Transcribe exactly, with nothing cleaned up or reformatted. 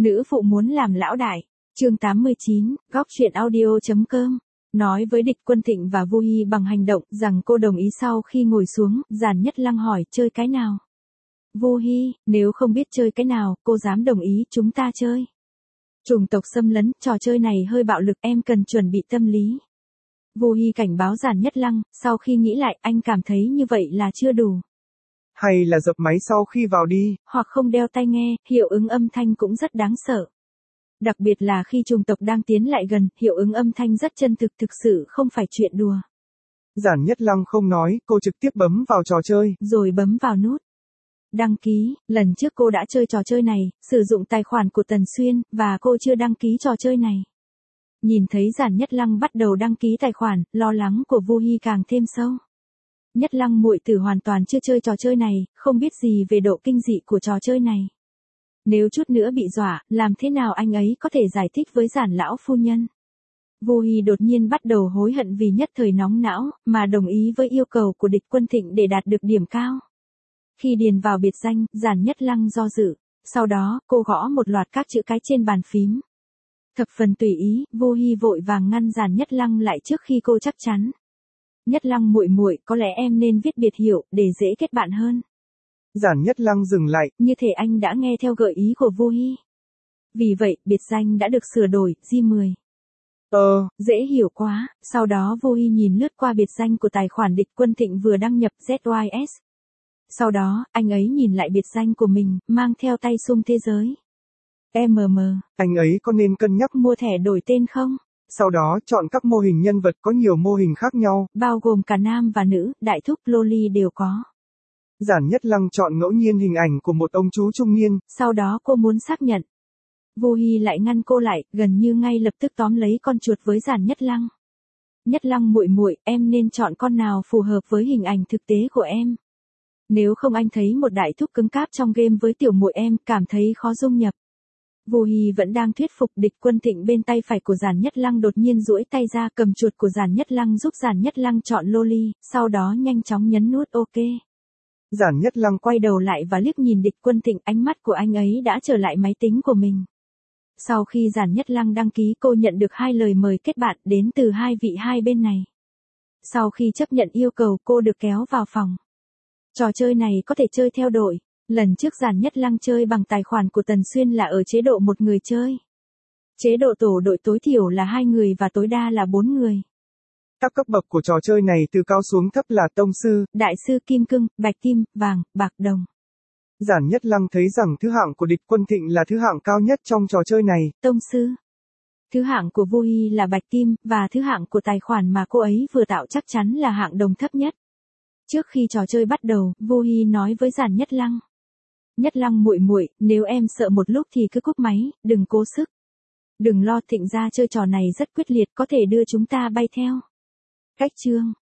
Nữ phụ muốn làm lão đại. Chương tám mươi chín, góc truyện audio chấm com. Nói với Địch Quân Thịnh và Vu Hi bằng hành động rằng cô đồng ý. Sau khi ngồi xuống, Giản Nhất Lăng hỏi chơi cái nào. Vu Hi, nếu không biết chơi cái nào, cô dám đồng ý chúng ta chơi. Chủng tộc xâm lấn, trò chơi này hơi bạo lực, em cần chuẩn bị tâm lý. Vu Hi cảnh báo Giản Nhất Lăng, sau khi nghĩ lại anh cảm thấy như vậy là chưa đủ. Hay là dập máy sau khi vào đi. Hoặc không đeo tai nghe, hiệu ứng âm thanh cũng rất đáng sợ. Đặc biệt là khi chủng tộc đang tiến lại gần, hiệu ứng âm thanh rất chân thực, thực sự không phải chuyện đùa. Giản Nhất Lăng không nói, cô trực tiếp bấm vào trò chơi. Rồi bấm vào nút đăng ký. Lần trước cô đã chơi trò chơi này, sử dụng tài khoản của Tần Xuyên, và cô chưa đăng ký trò chơi này. Nhìn thấy Giản Nhất Lăng bắt đầu đăng ký tài khoản, lo lắng của Vu Hi càng thêm sâu. Nhất Lăng muội tử hoàn toàn chưa chơi trò chơi này, không biết gì về độ kinh dị của trò chơi này. Nếu chút nữa bị dọa, làm thế nào anh ấy có thể giải thích với Giản lão phu nhân? Vu Hi đột nhiên bắt đầu hối hận vì nhất thời nóng não, mà đồng ý với yêu cầu của Địch Quân Thịnh để đạt được điểm cao. Khi điền vào biệt danh, Giản Nhất Lăng do dự. Sau đó, cô gõ một loạt các chữ cái trên bàn phím. Thập phần tùy ý, Vu Hi vội vàng ngăn Giản Nhất Lăng lại trước khi cô chắc chắn. Nhất Lăng muội muội, có lẽ em nên viết biệt hiệu để dễ kết bạn hơn. Giản Nhất Lăng dừng lại. Như thể anh đã nghe theo gợi ý của Vu Hi. Vì vậy, biệt danh đã được sửa đổi, G mười. Ờ, dễ hiểu quá. Sau đó Vu Hi nhìn lướt qua biệt danh của tài khoản Địch Quân Thịnh vừa đăng nhập Z Y S. Sau đó, anh ấy nhìn lại biệt danh của mình, mang theo tay xung thế giới. em em, anh ấy có nên cân nhắc mua thẻ đổi tên không? Sau đó, chọn các mô hình nhân vật có nhiều mô hình khác nhau. Bao gồm cả nam và nữ, đại thúc loli đều có. Giản Nhất Lăng chọn ngẫu nhiên hình ảnh của một ông chú trung niên. Sau đó cô muốn xác nhận. Vu Hi lại ngăn cô lại, gần như ngay lập tức tóm lấy con chuột với Giản Nhất Lăng. Nhất Lăng muội muội, em nên chọn con nào phù hợp với hình ảnh thực tế của em. Nếu không anh thấy một đại thúc cứng cáp trong game với tiểu muội em, cảm thấy khó dung nhập. Vu Hi vẫn đang thuyết phục. Địch Quân Thịnh bên tay phải của Giản Nhất Lăng đột nhiên duỗi tay ra cầm chuột của Giản Nhất Lăng giúp Giản Nhất Lăng chọn loli, sau đó nhanh chóng nhấn nút OK. Giản Nhất Lăng quay đầu lại và liếc nhìn Địch Quân Thịnh, ánh mắt của anh ấy đã trở lại máy tính của mình. Sau khi Giản Nhất Lăng đăng ký, cô nhận được hai lời mời kết bạn đến từ hai vị hai bên này. Sau khi chấp nhận yêu cầu, cô được kéo vào phòng. Trò chơi này có thể chơi theo đội. Lần trước Giản Nhất Lăng chơi bằng tài khoản của Tần Xuyên là ở chế độ một người chơi. Chế độ tổ đội tối thiểu là hai người và tối đa là bốn người. Các cấp bậc của trò chơi này từ cao xuống thấp là tông sư, đại sư, kim cương, bạch kim, vàng, bạc, đồng. Giản Nhất Lăng thấy rằng thứ hạng của Địch Quân Thịnh là thứ hạng cao nhất trong trò chơi này. Tông sư. Thứ hạng của Vu Hi là bạch kim, và thứ hạng của tài khoản mà cô ấy vừa tạo chắc chắn là hạng đồng thấp nhất. Trước khi trò chơi bắt đầu, Vu Hi nói với Giản Nhất Lăng. Nhất Lăng muội muội, nếu em sợ một lúc thì cứ cúp máy, đừng cố sức. Đừng lo, Thịnh gia chơi trò này rất quyết liệt, có thể đưa chúng ta bay theo. Cách chương